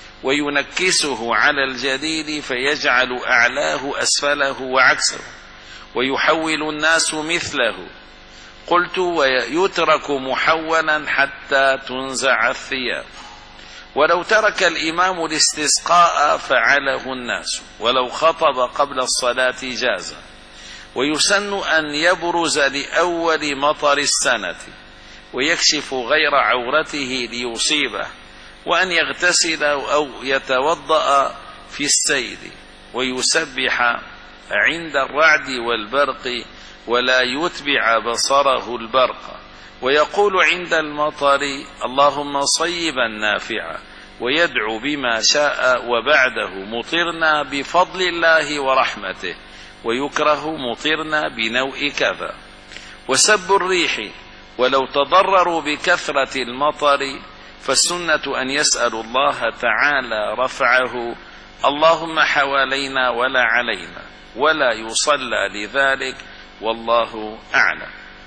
وينكسه على الجديد فيجعل أعلاه أسفله وعكسه، ويحول الناس مثله. قلت: ويترك محولا حتى تنزع الثياب. ولو ترك الإمام الاستسقاء فعله الناس، ولو خطب قبل الصلاة جاز. ويسن أن يبرز لأول مطر السنة ويكشف غير عورته ليصيبه، وأن يغتسل أو يتوضأ في السيل، ويسبح عند الرعد والبرق ولا يتبع بصره البرق، ويقول عند المطر: اللهم صيبا نافعا، ويدعو بما شاء، وبعده: مطرنا بفضل الله ورحمته، ويكره مطرنا بنوء كذا. وسب الريح، ولو تضرروا بكثرة المطر فالسنة أن يسأل الله تعالى رفعه: اللهم حوالينا ولا علينا، ولا يصلى لذلك، والله أعلم.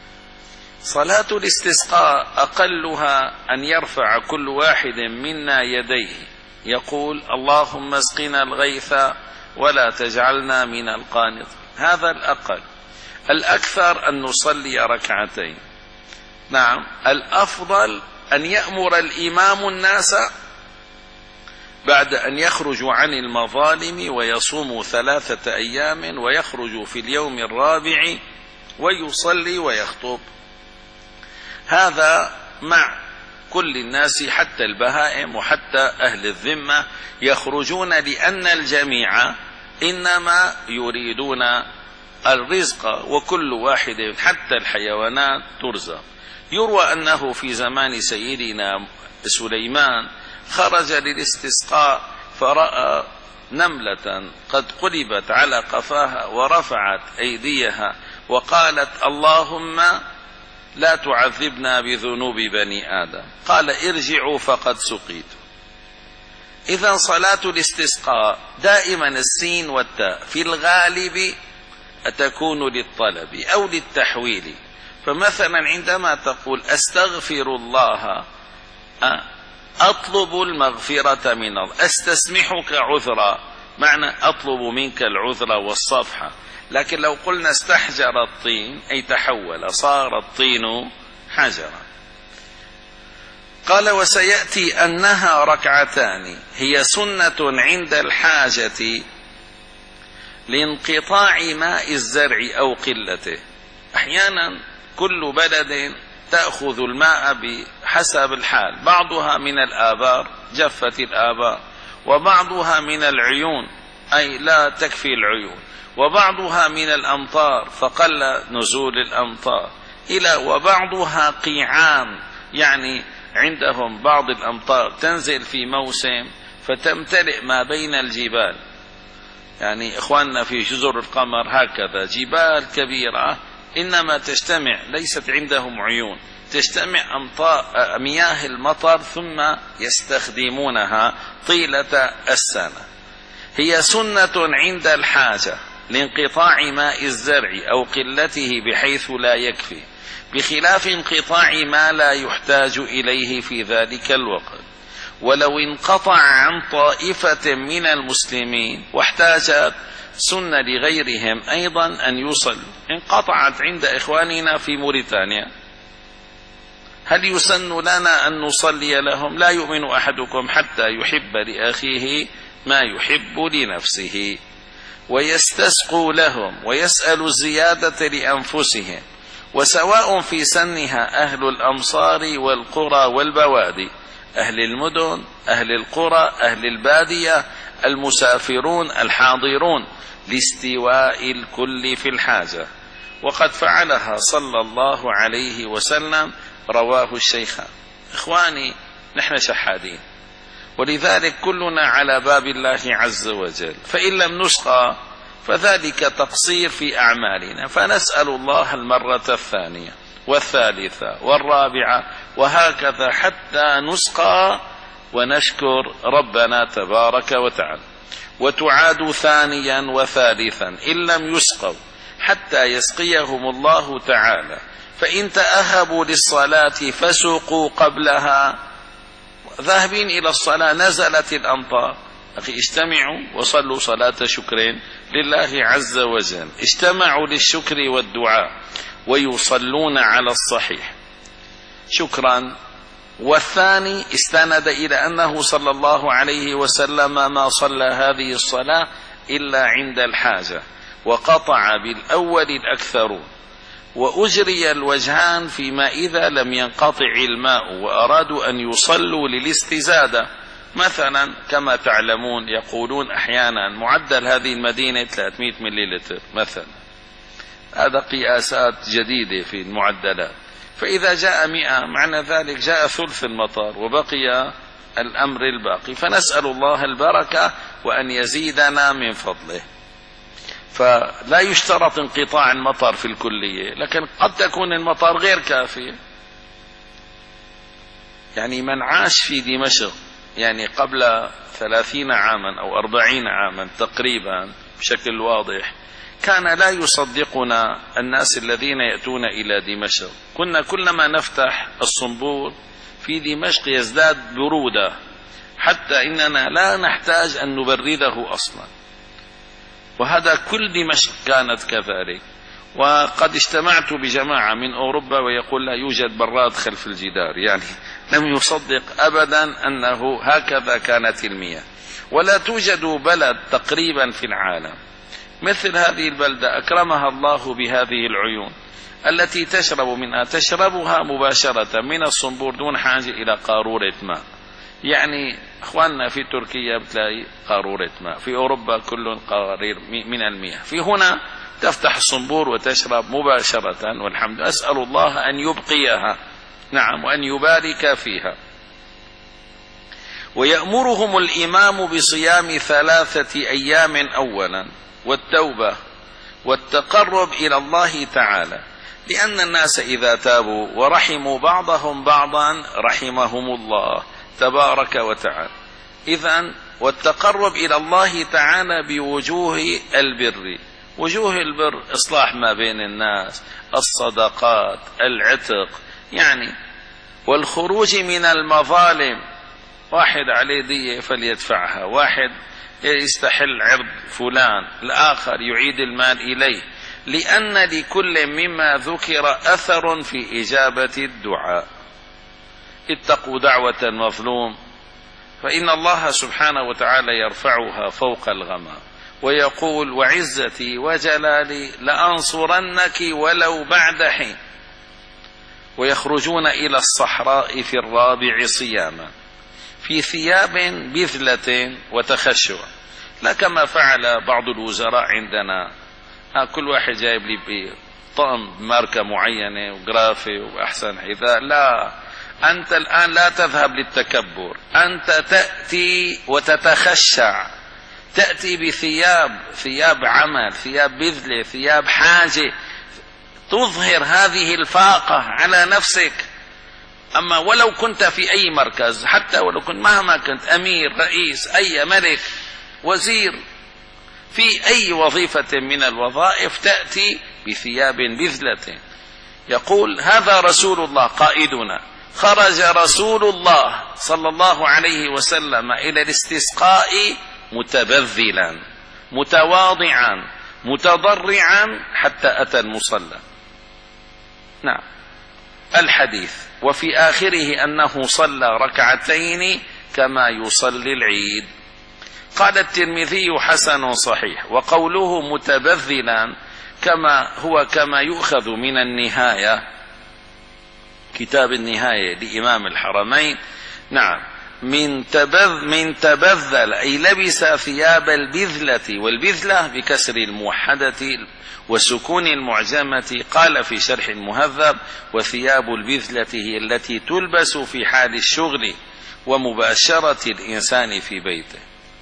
صلاة الاستسقاء أقلها أن يرفع كل واحد منا يديه يقول: اللهم اسقنا الغيث ولا تجعلنا من القانط. هذا الأقل. الأكثر أن نصلي ركعتين. نعم، الأفضل أن يأمر الإمام الناس بعد أن يخرجوا عن المظالم ويصوموا ثلاثة أيام، ويخرجوا في اليوم الرابع ويصلي ويخطب. هذا مع كل الناس حتى البهائم وحتى أهل الذمة يخرجون، لأن الجميع إنما يريدون الرزق، وكل واحد حتى الحيوانات ترزق. يروى أنه في زمان سيدنا سليمان خرج للاستسقاء فرأى نملة قد قلبت على قفاها ورفعت أيديها وقالت: اللهم لا تعذبنا بذنوب بني آدم. قال: ارجعوا فقد سقيت. إذن صلاة الاستسقاء دائما السين والتاء في الغالب تكون للطلب أو للتحويل. فمثلا عندما تقول أستغفر الله، أطلب المغفرة من الله، أستسمحك عذرا، معنى أطلب منك العذر والصفحة. لكن لو قلنا استحجر الطين أي تحول، صار الطين حجرا. قال: وسيأتي أنها ركعتان، هي سنة عند الحاجة لانقطاع ماء الزرع أو قلته، أحيانا كل بلد تأخذ الماء بحسب الحال، بعضها من الآبار جفت الآبار، وبعضها من العيون أي لا تكفي العيون، وبعضها من الأمطار فقل نزول الأمطار، إلى وبعضها قيعان، يعني عندهم بعض الأمطار تنزل في موسم فتمتلئ ما بين الجبال. يعني إخواننا في جزر القمر هكذا جبال كبيرة إنما تجتمع، ليست عندهم عيون، تجتمع مياه المطر ثم يستخدمونها طيلة السنة. هي سنة عند الحاجة لانقطاع ماء الزرع أو قلته بحيث لا يكفي، بخلاف انقطاع ما لا يحتاج إليه في ذلك الوقت. ولو انقطع عن طائفة من المسلمين واحتاجت سنة لغيرهم أيضا أن يصلوا. انقطعت عند إخواننا في موريتانيا، هل يسن لنا أن نصلي لهم؟ لا يؤمن أحدكم حتى يحب لأخيه ما يحب لنفسه. ويستسقوا لهم ويسألوا الزيادة لأنفسهم، وسواء في سنها أهل الأمصار والقرى والبوادي، أهل المدن، أهل القرى، أهل البادية، المسافرون، الحاضرون، لاستواء الكل في الحاجة. وقد فعلها صلى الله عليه وسلم، رواه الشيخان. إخواني، نحن شحادين، ولذلك كلنا على باب الله عز وجل، فإن لم نسقى فذلك تقصير في أعمالنا، فنسأل الله المرة الثانية والثالثة والرابعة وهكذا حتى نسقى ونشكر ربنا تبارك وتعالى. وتعاد ثانيا وثالثا إن لم يسقوا حتى يسقيهم الله تعالى، فإن تأهبوا للصلاة فسقوا قبلها. ذاهبين إلى الصلاة نزلت الأمطار، أخي اجتمعوا وصلوا صلاة شكر لله عز وجل، اجتمعوا للشكر والدعاء ويصلون على الصحيح شكرا. والثاني استند إلى أنه صلى الله عليه وسلم ما صلى هذه الصلاة إلا عند الحاجة، وقطع بالأول الأكثرون. وأجري الوجهان فيما إذا لم ينقطع الماء وأرادوا أن يصلوا للاستزادة، مثلا كما تعلمون يقولون أحيانا معدل هذه المدينة ثلاثمئة مليلتر مثلا، هذا قياسات جديدة في المعدلات، فإذا جاء مئة معنى ذلك جاء ثلث المطر وبقي الأمر الباقي، فنسأل الله البركة وأن يزيدنا من فضله. فلا يشترط انقطاع المطر في الكلية، لكن قد تكون المطر غير كافي. يعني من عاش في دمشق يعني قبل ثلاثين عاما أو أربعين عاما تقريبا بشكل واضح، كان لا يصدقنا الناس الذين يأتون إلى دمشق. كنا كلما نفتح الصنبور في دمشق يزداد برودة، حتى إننا لا نحتاج أن نبرده أصلا، وهذا كل دمشق كانت كذلك. وقد اجتمعت بجماعة من أوروبا ويقول لا يوجد براد خلف الجدار، يعني لم يصدق أبدا أنه هكذا كانت المياه. ولا توجد بلد تقريبا في العالم مثل هذه البلدة أكرمها الله بهذه العيون التي تشرب منها، تشربها مباشرة من الصنبور دون حاجة إلى قارورة ماء. يعني أخواننا في تركيا بتلاقي قارورة ماء، في أوروبا كل قارير من المياه، في هنا تفتح الصنبور وتشرب مباشرة، والحمد. أسأل الله أن يبقيها، نعم، وأن يبارك فيها. ويأمرهم الإمام بصيام ثلاثة أيام أولا، والتوبة والتقرب إلى الله تعالى، لأن الناس إذا تابوا ورحموا بعضهم بعضا رحمهم الله تبارك وتعالى. إذن والتقرب إلى الله تعالى بوجوه البر. وجوه البر إصلاح ما بين الناس، الصدقات، العتق، يعني والخروج من المظالم. واحد عليه دية فليدفعها، واحد يستحل عرض فلان، الآخر يعيد المال إليه، لأن لكل مما ذكر أثر في إجابة الدعاء. اتقوا دعوة المظلوم فإن الله سبحانه وتعالى يرفعها فوق الغمام، ويقول وعزتي وجلالي لأنصرنك ولو بعد حين، ويخرجون إلى الصحراء في الرابع صياما في ثياب بذلة وتخشع، لا كما فعل بعض الوزراء عندنا، كل واحد جايب لي طقم ماركة معينة وغرافي وأحسن حذاء. لا، أنت الآن لا تذهب للتكبر، أنت تأتي وتتخشع، تأتي بثياب ثياب عمل، ثياب بذلة، ثياب حاجة، تظهر هذه الفاقة على نفسك. أما ولو كنت في أي مركز، حتى ولو كنت مهما كنت أمير، رئيس، أي ملك، وزير، في أي وظيفة من الوظائف تأتي بثياب بذلة. يقول هذا رسول الله قائدنا، خرج رسول الله صلى الله عليه وسلم إلى الاستسقاء متبذلا متواضعا متضرعا حتى أتى المصلى. نعم الحديث وفي آخره أنه صلى ركعتين كما يصلي العيد. قال الترمذي حسن صحيح. وقوله متبذلا كما هو كما يؤخذ من النهاية، كتاب النهاية لإمام الحرمين. نعم من تبذ من تبذل أي لبس ثياب البذلة، والبذلة بكسر الموحدة وسكون المعجمة. قال في شرح المهذب وثياب البذلة هي التي تلبس في حال الشغل ومباشرة الإنسان في بيته.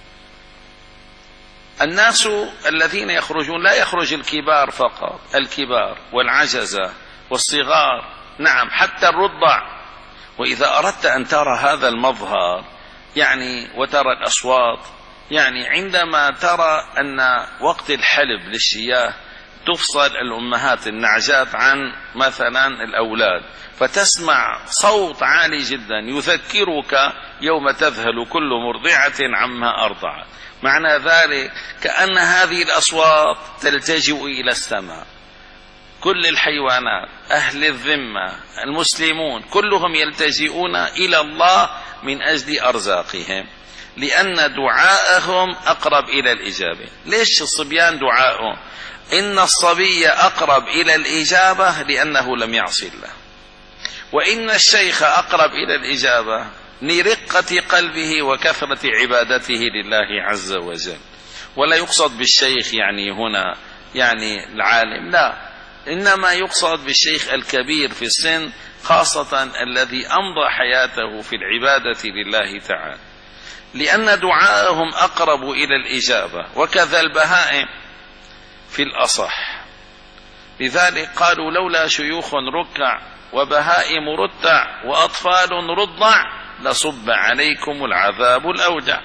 الناس الذين يخرجون لا يخرج الكبار فقط، الكبار والعجزة والصغار، نعم حتى الرضع. وإذا أردت أن ترى هذا المظهر يعني وترى الأصوات، يعني عندما ترى أن وقت الحلب للشياه تفصل الأمهات النعجات عن مثلا الأولاد، فتسمع صوت عالي جدا يذكرك يوم تذهل كل مرضعة عما أرضعت. معنى ذلك كأن هذه الأصوات تلتجئ إلى السماء. كل الحيوانات، أهل الذمة، المسلمون كلهم يلتجئون إلى الله من أجل أرزاقهم، لأن دعاءهم أقرب إلى الإجابة. ليش الصبيان دعاءهم؟ إن الصبي أقرب إلى الإجابة لأنه لم يعص الله، وإن الشيخ أقرب إلى الإجابة لرقة قلبه وكثرة عبادته لله عز وجل. ولا يقصد بالشيخ يعني هنا يعني العالم، لا، إنما يقصد بالشيخ الكبير في السن، خاصة الذي أمضى حياته في العبادة لله تعالى، لأن دعاءهم أقرب إلى الإجابة. وكذا البهائم في الأصح. لذلك قالوا لولا شيوخ ركع وبهائم رتع وأطفال رضع لصب عليكم العذاب الأوجع.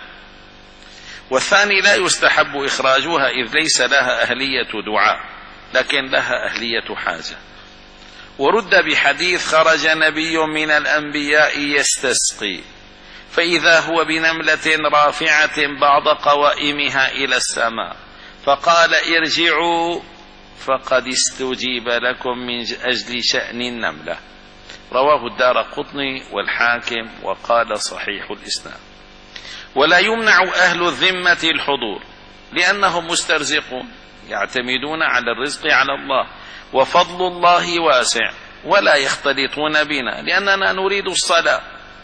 والثاني لا يستحب إخراجها إذ ليس لها أهلية دعاء، لكن لها أهلية حاجة. ورد بحديث خرج نبي من الأنبياء يستسقي فإذا هو بنملة رافعة بعض قوائمها إلى السماء فقال ارجعوا فقد استجيب لكم من أجل شأن النملة. رواه الدارقطني والحاكم وقال صحيح الإسناد. ولا يمنع أهل الذمة الحضور لأنهم مسترزقون يعتمدون على الرزق على الله، وفضل الله واسع، ولا يختلطون بنا لأننا نريد الصلاة.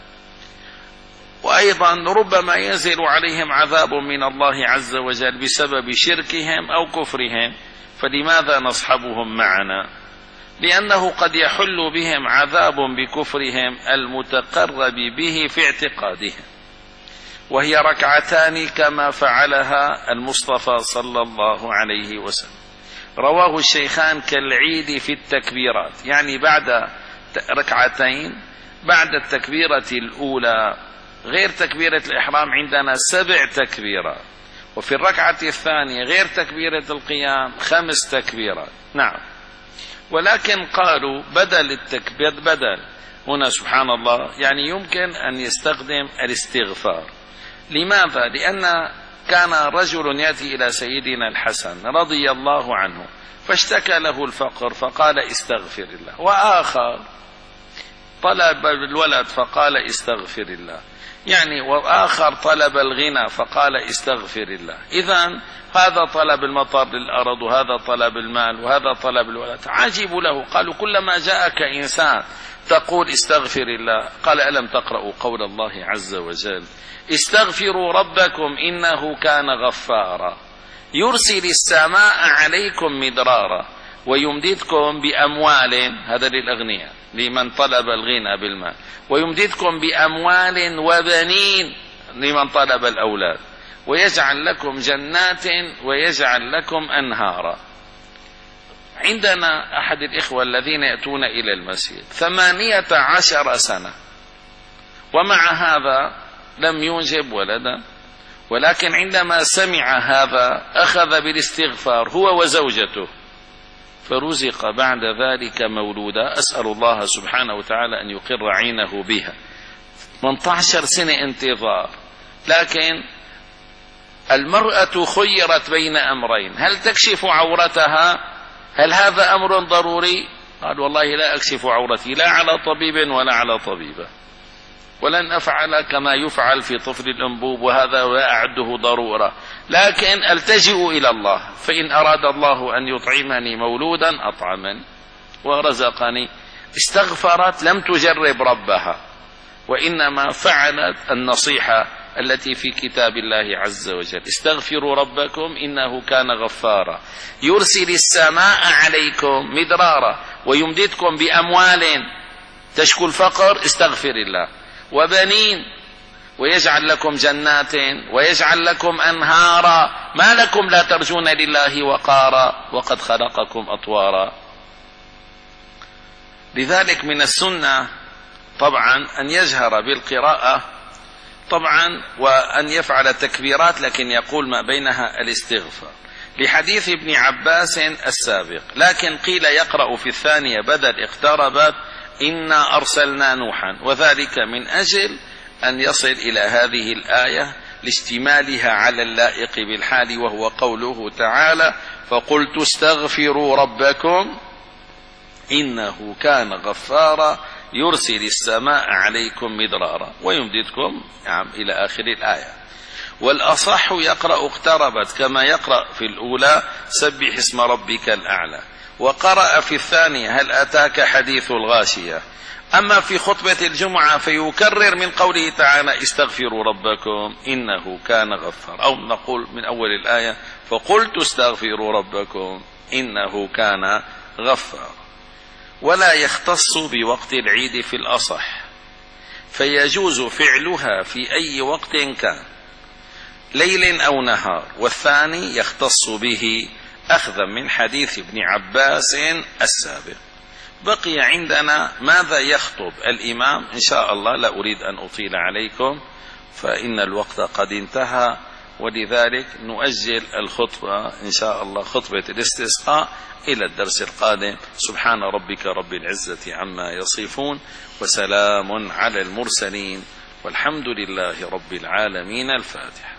وأيضا ربما ينزل عليهم عذاب من الله عز وجل بسبب شركهم أو كفرهم، فلماذا نصحبهم معنا؟ لأنه قد يحل بهم عذاب بكفرهم المتقرب به في اعتقادهم، وهي ركعتان كما فعلها المصطفى صلى الله عليه وسلم. رواه الشيخان كالعيد في التكبيرات، يعني بعد ركعتين بعد التكبيرة الأولى، غير تكبيرة الإحرام عندنا سبع تكبيرات، وفي الركعة الثانية غير تكبيرة القيام خمس تكبيرات. نعم، ولكن قالوا بدل التكبير بدل هنا سبحان الله يعني يمكن أن يستخدم الاستغفار. لماذا؟ لأن كان رجل يأتي إلى سيدنا الحسن رضي الله عنه فاشتكى له الفقر فقال استغفر الله، وآخر طلب الولد فقال استغفر الله. يعني وآخر طلب الغنى فقال استغفر الله. إذن هذا طلب المطر للأرض وهذا طلب المال وهذا طلب الولد. عجبوا له، قالوا كلما جاءك إنسان تقول استغفر الله، قال ألم تقرأوا قول الله عز وجل استغفروا ربكم إنه كان غفارا يرسل السماء عليكم مدرارا ويمددكم بأموال، هذا للأغنياء لمن طلب الغنى بالمال، ويمددكم بأموال وبنين لمن طلب الأولاد، ويجعل لكم جنات ويجعل لكم أنهارا. عندنا أحد الإخوة الذين يأتون إلى المسجد ثمانية عشر سنة ومع هذا لم ينجب ولدا، ولكن عندما سمع هذا أخذ بالاستغفار هو وزوجته فرزق بعد ذلك مولودا. أسأل الله سبحانه وتعالى أن يقر عينه بها. ثمانية عشر سنة انتظار، لكن المرأة خيرت بين أمرين، هل تكشف عورتها؟ هل هذا أمر ضروري؟ قال والله لا أكشف عورتي لا على طبيب ولا على طبيبة، ولن أفعل كما يفعل في طفل الأنبوب، وهذا لا أعده ضرورة، لكن ألتجئ إلى الله، فإن أراد الله أن يطعمني مولودا أطعمني ورزقني. استغفرت، لم تجرب ربها، وإنما فعلت النصيحة التي في كتاب الله عز وجل استغفروا ربكم إنه كان غفارا يرسل السماء عليكم مدرارا ويمددكم بأموال تشكو الفقر، استغفر الله، وبنين، ويجعل لكم جنات ويجعل لكم أنهارا، ما لكم لا ترجون لله وقارا وقد خلقكم أطوارا. لذلك من السنة طبعا أن يجهر بالقراءة طبعا وأن يفعل تكبيرات، لكن يقول ما بينها الاستغفار لحديث ابن عباس السابق. لكن قيل يقرأ في الثانية بدل اقتربت إنا أرسلنا نوحا، وذلك من أجل أن يصل إلى هذه الآية لاشتمالها على اللائق بالحال، وهو قوله تعالى فقلت استغفروا ربكم إنه كان غفارا يرسل السماء عليكم مدرارا ويمددكم نعم إلى آخر الآية. والأصح يقرأ اقتربت كما يقرأ في الأولى سبح اسم ربك الأعلى، وقرأ في الثانية هل أتاك حديث الغاشية. أما في خطبة الجمعة فيكرر من قوله تعالى استغفروا ربكم إنه كان غفارا، أو نقول من أول الآية فقلت استغفروا ربكم إنه كان غفارا. ولا يختص بوقت العيد في الأصح، فيجوز فعلها في أي وقت كان ليل أو نهار، والثاني يختص به أخذا من حديث ابن عباس السابق. بقي عندنا ماذا يخطب الإمام، إن شاء الله لا أريد أن أطيل عليكم فإن الوقت قد انتهى، ولذلك نؤجل الخطبة إن شاء الله خطبة الاستسقاء إلى الدرس القادم. سبحان ربك رب العزة عما يصفون وسلام على المرسلين والحمد لله رب العالمين. الفاتحة.